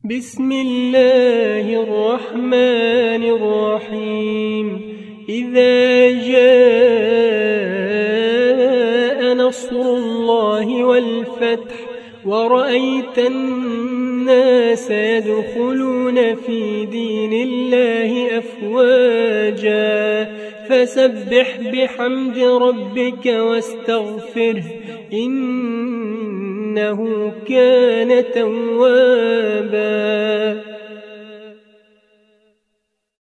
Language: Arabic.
بسم الله الرحمن الرحيم. إذا جاء نصر الله والفتح ورأيت الناس يدخلون في دين الله أفواجا فسبح بحمد ربك واستغفره إنه كان توابا.